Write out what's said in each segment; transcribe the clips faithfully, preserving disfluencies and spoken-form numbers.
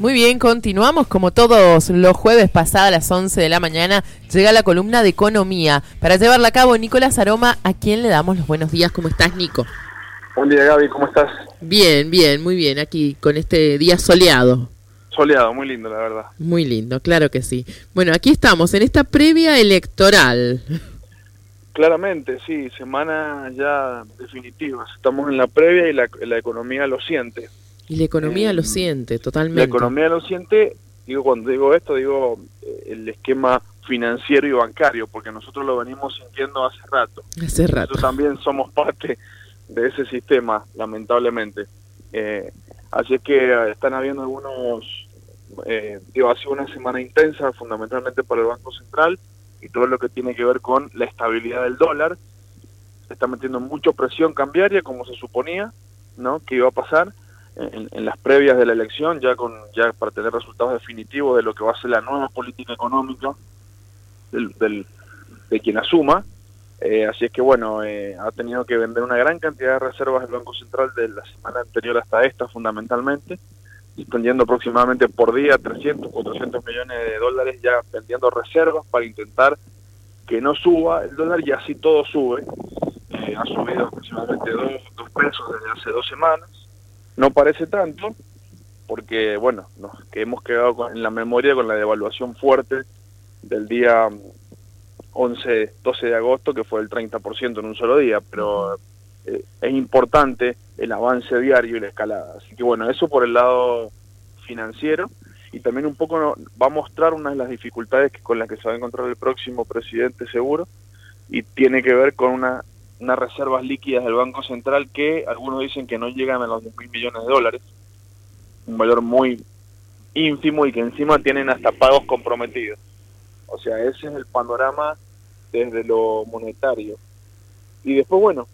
Muy bien, continuamos como todos los jueves pasada a las once de la mañana. Llega la columna de economía. Para llevarla a cabo, Nicolás Aroma, a quien le damos los buenos días. ¿Cómo estás, Nico? Buen día, Gaby, ¿cómo estás? Bien, bien, muy bien. Aquí con este día soleado. Soleado, muy lindo, la verdad. Muy lindo, claro que sí. Bueno, aquí estamos, en esta previa electoral. Claramente, sí, semana ya definitiva. Estamos en la previa y la, la economía lo siente. Y la economía eh, lo siente, totalmente. La economía lo siente, digo, cuando digo esto, digo eh, el esquema financiero y bancario, porque nosotros lo venimos sintiendo hace rato. Hace rato. Nosotros también somos parte de ese sistema, lamentablemente. Eh, así es que eh, están habiendo algunos, eh, digo, ha sido una semana intensa, fundamentalmente para el Banco Central, y todo lo que tiene que ver con la estabilidad del dólar. Se está metiendo mucha presión cambiaria, como se suponía, ¿no?, que iba a pasar en, en las previas de la elección, ya con ya para tener resultados definitivos de lo que va a ser la nueva política económica del, del de quien asuma. Eh, así es que, bueno, eh, ha tenido que vender una gran cantidad de reservas del Banco Central de la semana anterior hasta esta, fundamentalmente, vendiendo aproximadamente por día trescientos, cuatrocientos millones de dólares, ya vendiendo reservas para intentar que no suba el dólar, y así todo sube. Eh, ha subido aproximadamente dos, dos pesos desde hace dos semanas. No parece tanto, porque, bueno, nos que hemos quedado con, en la memoria con la devaluación fuerte del día once, doce de agosto, que fue el treinta por ciento en un solo día, pero eh, es importante el avance diario y la escalada. Así que, bueno, eso por el lado financiero, y también un poco no, va a mostrar una de las dificultades que, con las que se va a encontrar el próximo presidente seguro, y tiene que ver con una unas reservas líquidas del Banco Central que algunos dicen que no llegan a los diez mil millones de dólares, un valor muy ínfimo, y que encima tienen hasta pagos comprometidos. O sea, ese es el panorama desde lo monetario. Y después, bueno,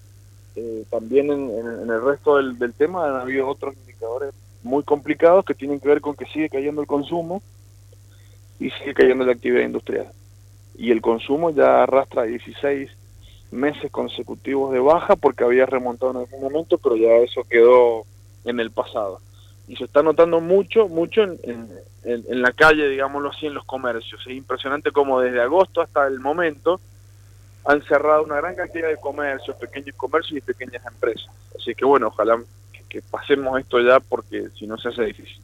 eh, también en, en, en el resto del, del tema han habido otros indicadores muy complicados que tienen que ver con que sigue cayendo el consumo y sigue cayendo la actividad industrial. Y el consumo ya arrastra dieciséis meses consecutivos de baja, porque había remontado en algún momento, pero ya eso quedó en el pasado. Y se está notando mucho, mucho en, en, en, en la calle, digámoslo así, en los comercios. Es impresionante cómo desde agosto hasta el momento han cerrado una gran cantidad de comercios, pequeños comercios y pequeñas empresas. Así que, bueno, ojalá que, que pasemos esto ya, porque si no se hace difícil.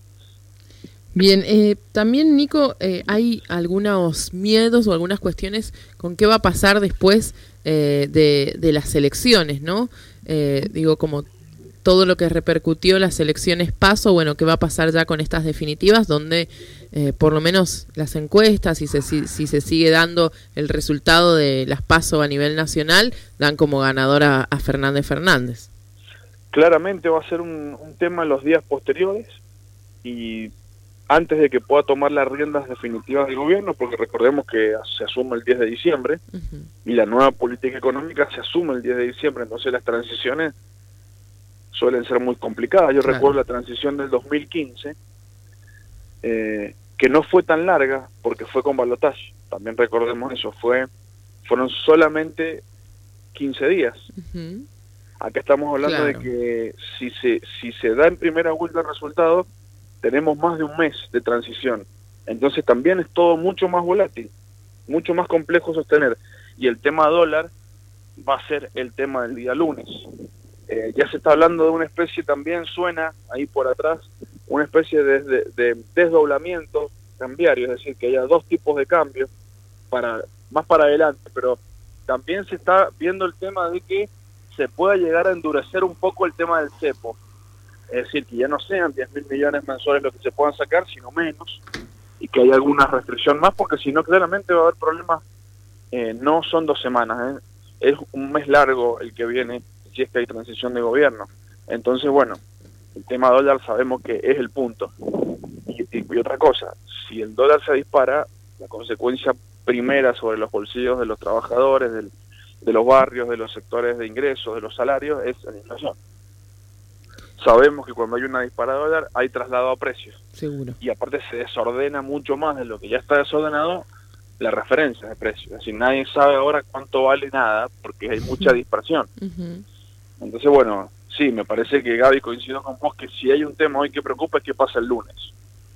Bien, eh, también, Nico, eh, hay algunos miedos o algunas cuestiones con qué va a pasar después eh, de, de las elecciones, ¿no? Eh, digo, como todo lo que repercutió las elecciones PASO, bueno, ¿qué va a pasar ya con estas definitivas? Donde eh, por lo menos las encuestas, si se, si, si se sigue dando el resultado de las PASO a nivel nacional, dan como ganadora a Fernández Fernández. Claramente va a ser un, un tema en los días posteriores, y antes de que pueda tomar las riendas definitivas del gobierno, porque recordemos que se asume el diez de diciembre, uh-huh. y la nueva política económica se asume el diez de diciembre, entonces las transiciones suelen ser muy complicadas. Yo claro. recuerdo la transición del dos mil quince, eh, que no fue tan larga, porque fue con balotaje, también recordemos eso, fue fueron solamente quince días. Uh-huh. Acá estamos hablando claro. de que si se, si se da en primera vuelta el resultado, tenemos más de un mes de transición. Entonces también es todo mucho más volátil, mucho más complejo sostener. Y el tema dólar va a ser el tema del día lunes. Eh, ya se está hablando de una especie, también suena ahí por atrás, una especie de, de, de desdoblamiento cambiario, es decir, que haya dos tipos de cambio, para más para adelante, pero también se está viendo el tema de que se pueda llegar a endurecer un poco el tema del cepo. Es decir, que ya no sean diez mil millones mensuales lo que se puedan sacar, sino menos, y que haya alguna restricción más, porque si no, claramente va a haber problemas. Eh, no son dos semanas, ¿eh? Es un mes largo el que viene, si es que hay transición de gobierno. Entonces, bueno, el tema dólar sabemos que es el punto. Y, y, y otra cosa, si el dólar se dispara, la consecuencia primera sobre los bolsillos de los trabajadores, del, de los barrios, de los sectores de ingresos, de los salarios, es la inflación. Sabemos que cuando hay una disparada de dólar hay traslado a precios. Seguro. Y aparte se desordena mucho más de lo que ya está desordenado la referencia de precios. Es decir, nadie sabe ahora cuánto vale nada, porque hay mucha dispersión. Uh-huh. Entonces, bueno, sí, me parece que, Gaby, coincido con vos que si hay un tema hoy que preocupa es qué pasa el lunes.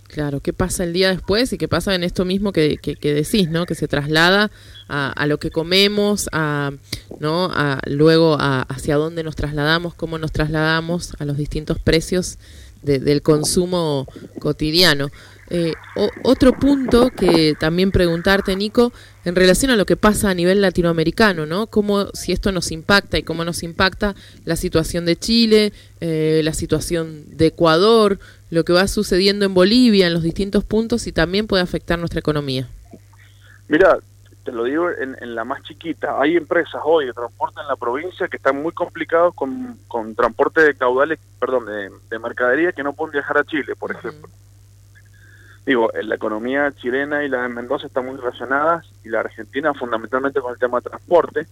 Claro, ¿qué pasa el día después y qué pasa en esto mismo que, que, que decís, ¿no? Que se traslada a, a lo que comemos, a, ¿no? A, luego a, hacia dónde nos trasladamos, cómo nos trasladamos, a los distintos precios de, del consumo cotidiano. Eh, o, otro punto que también preguntarte, Nico, en relación a lo que pasa a nivel latinoamericano, ¿no? Cómo, si esto nos impacta y cómo nos impacta la situación de Chile, eh, la situación de Ecuador, lo que va sucediendo en Bolivia, en los distintos puntos, y también puede afectar nuestra economía. Mira, te lo digo en, en la más chiquita, hay empresas hoy de transporte en la provincia que están muy complicados con, con transporte de caudales, perdón, de, de mercadería que no pueden viajar a Chile, por uh-huh. ejemplo. Digo, la economía chilena y la de Mendoza están muy relacionadas, y la argentina fundamentalmente con el tema de transporte,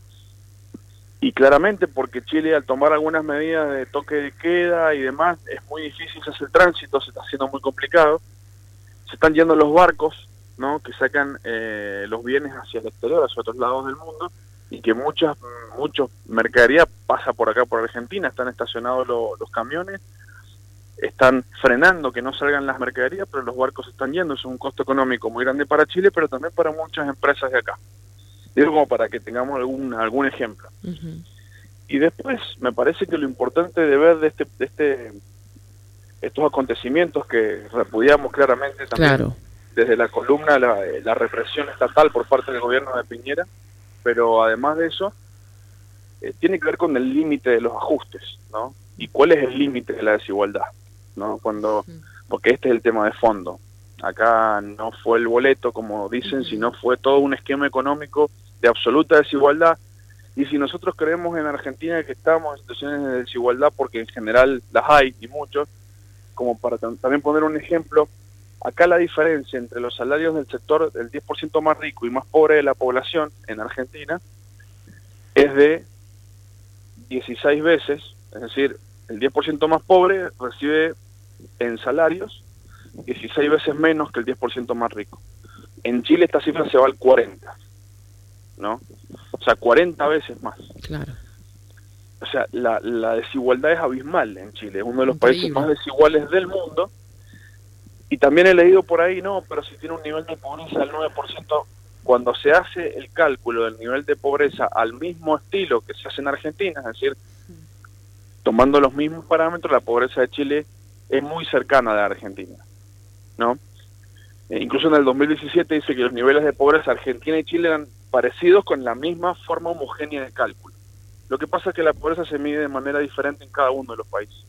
y claramente porque Chile, al tomar algunas medidas de toque de queda y demás, es muy difícil hacer el tránsito, se está haciendo muy complicado, se están yendo los barcos, ¿no? Que sacan eh, los bienes hacia el exterior, hacia otros lados del mundo, y que muchas muchos mercadería pasa por acá, por Argentina, están estacionados lo, los camiones, están frenando que no salgan las mercaderías, pero los barcos están yendo. Es un costo económico muy grande para Chile, pero también para muchas empresas de acá. Digo, como para que tengamos algún algún ejemplo. Uh-huh. Y después, me parece que lo importante de ver de este de este estos acontecimientos que repudiamos claramente también, claro, desde la columna, la, la represión estatal por parte del gobierno de Piñera, pero además de eso, eh, tiene que ver con el límite de los ajustes, ¿no? ¿Y cuál es el límite de la desigualdad? ¿No? Cuando, porque este es el tema de fondo. Acá no fue el boleto, como dicen, sino fue todo un esquema económico de absoluta desigualdad. Y si nosotros creemos en Argentina que estamos en situaciones de desigualdad, porque en general las hay, y muchos, como para también poner un ejemplo, acá la diferencia entre los salarios del sector del diez por ciento más rico y más pobre de la población en Argentina es de dieciséis veces, es decir, el diez por ciento más pobre recibe en salarios dieciséis veces menos que el diez por ciento más rico. En Chile esta cifra se va al cuarenta, ¿no? O sea, cuarenta veces más. Claro. O sea, la, la desigualdad es abismal en Chile, es uno de los Increíble. países más desiguales del mundo. Y también he leído por ahí, no, pero si tiene un nivel de pobreza del nueve por ciento, cuando se hace el cálculo del nivel de pobreza al mismo estilo que se hace en Argentina, es decir, tomando los mismos parámetros, la pobreza de Chile es muy cercana a la Argentina, ¿no? Eh, incluso en el dos mil diecisiete dice que los niveles de pobreza Argentina y Chile eran parecidos con la misma forma homogénea de cálculo. Lo que pasa es que la pobreza se mide de manera diferente en cada uno de los países.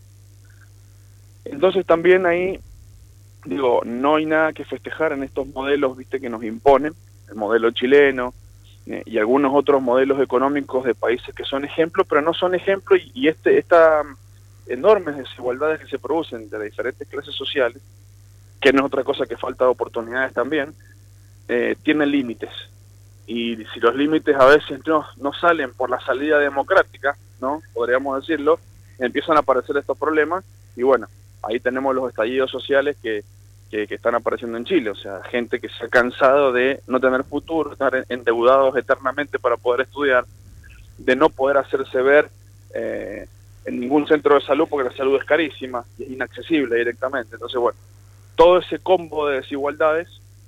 Entonces también ahí, digo, no hay nada que festejar en estos modelos, viste, que nos imponen, el modelo chileno, eh, y algunos otros modelos económicos de países que son ejemplos, pero no son ejemplos, y, y este esta enormes desigualdades que se producen entre diferentes clases sociales, que no es otra cosa que falta de oportunidades también, eh, tienen límites. Y si los límites a veces no, no salen por la salida democrática, ¿no? Podríamos decirlo, empiezan a aparecer estos problemas, y bueno, ahí tenemos los estallidos sociales que, que, que están apareciendo en Chile, o sea, gente que se ha cansado de no tener futuro, estar endeudados eternamente para poder estudiar, de no poder hacerse ver eh, en ningún centro de salud porque la salud es carísima y es inaccesible directamente. Entonces, bueno, todo ese combo de desigualdades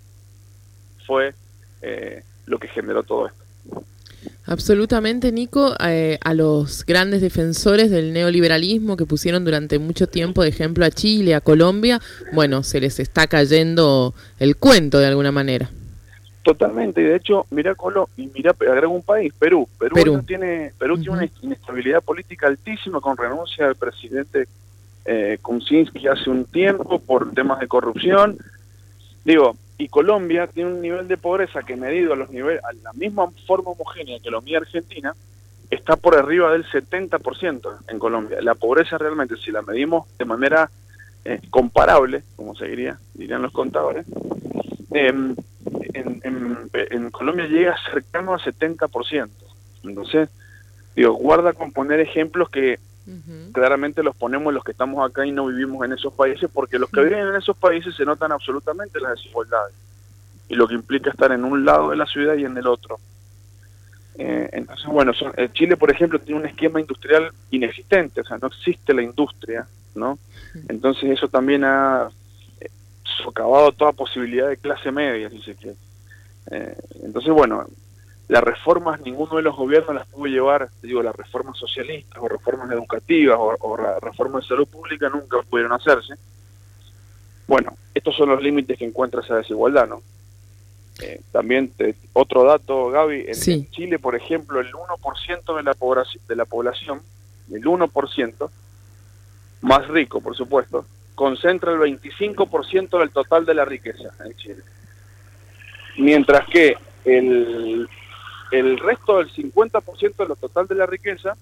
fue eh, lo que generó todo esto. Absolutamente, Nico. Eh, a los grandes defensores del neoliberalismo que pusieron durante mucho tiempo de ejemplo a Chile, a Colombia, bueno, se les está cayendo el cuento de alguna manera. Totalmente, y de hecho, mira Colo, y mira, agrego un país, Perú. Perú, Perú. No tiene, Perú uh-huh. tiene una inestabilidad política altísima con renuncia del presidente eh, Kuczynski hace un tiempo por temas de corrupción. Digo, y Colombia tiene un nivel de pobreza que, medido a los niveles, a la misma forma homogénea que lo mide Argentina, está por arriba del setenta por ciento en Colombia. La pobreza realmente, si la medimos de manera eh, comparable, como se diría, dirían los contadores, eh, en, en, en Colombia llega cercano al setenta por ciento. Entonces, digo, guarda con poner ejemplos que uh-huh. claramente los ponemos los que estamos acá y no vivimos en esos países, porque los que viven en esos países se notan absolutamente las desigualdades y lo que implica estar en un lado de la ciudad y en el otro. Eh, entonces, bueno, son, eh, Chile, por ejemplo, tiene un esquema industrial inexistente, o sea, no existe la industria, ¿no? Entonces eso también ha, eh, socavado toda posibilidad de clase media, si se quiere. Eh, entonces, bueno, las reformas, ninguno de los gobiernos las pudo llevar, digo, las reformas socialistas o reformas educativas o, o reformas de salud pública nunca pudieron hacerse. Bueno, estos son los límites que encuentra esa desigualdad, ¿no? Eh, también, te, otro dato, Gaby, en, sí. en Chile, por ejemplo, el uno por ciento de la, población, de la población, el uno por ciento, más rico, por supuesto, concentra el veinticinco por ciento del total de la riqueza en Chile. Mientras que el, el resto del cincuenta por ciento de lo total de la riqueza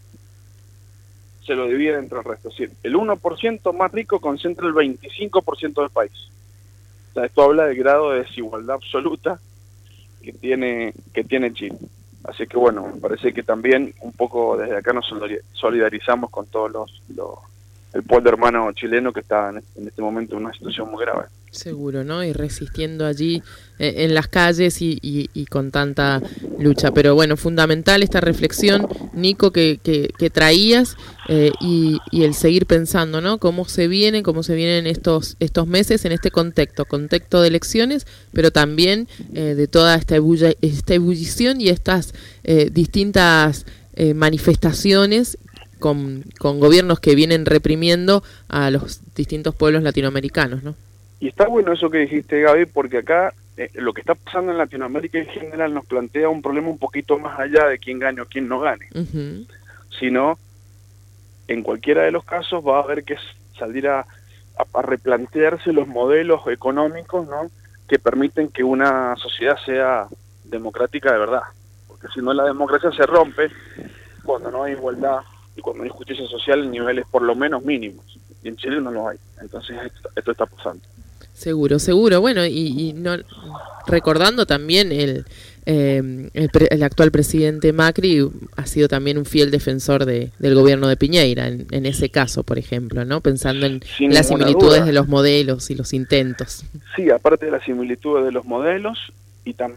se lo divide entre el resto. Es decir, el uno por ciento más rico concentra el veinticinco por ciento del país. O sea, esto habla del grado de desigualdad absoluta que tiene, que tiene Chile. Así que bueno, me parece que también un poco desde acá nos solidarizamos con todos los, los el pueblo hermano chileno que está en, en este momento en una situación muy grave. Seguro, ¿no? Y resistiendo allí eh, en las calles y, y, y con tanta lucha. Pero bueno, fundamental esta reflexión, Nico, que, que, que traías eh, y, y el seguir pensando, ¿no? Cómo se vienen, cómo se vienen estos estos meses en este contexto, contexto de elecciones, pero también eh, de toda esta, ebulla, esta ebullición y estas eh, distintas eh, manifestaciones con, con gobiernos que vienen reprimiendo a los distintos pueblos latinoamericanos, ¿no? Y está bueno eso que dijiste, Gaby, porque acá eh, lo que está pasando en Latinoamérica en general nos plantea un problema un poquito más allá de quién gane o quién no gane. Uh-huh. Sino, en cualquiera de los casos va a haber que salir a, a, a replantearse los modelos económicos, ¿no?, que permiten que una sociedad sea democrática de verdad. Porque si no, la democracia se rompe cuando no hay igualdad y cuando hay justicia social en niveles por lo menos mínimos. Y en Chile no lo hay. Entonces esto, esto está pasando. Seguro, seguro. Bueno, y, y no recordando también el, eh, el, pre, el actual presidente Macri ha sido también un fiel defensor de, del gobierno de Piñera en, en ese caso, por ejemplo, ¿no? Pensando en Sin las similitudes duda. de los modelos y los intentos. Sí, aparte de las similitudes de los modelos y también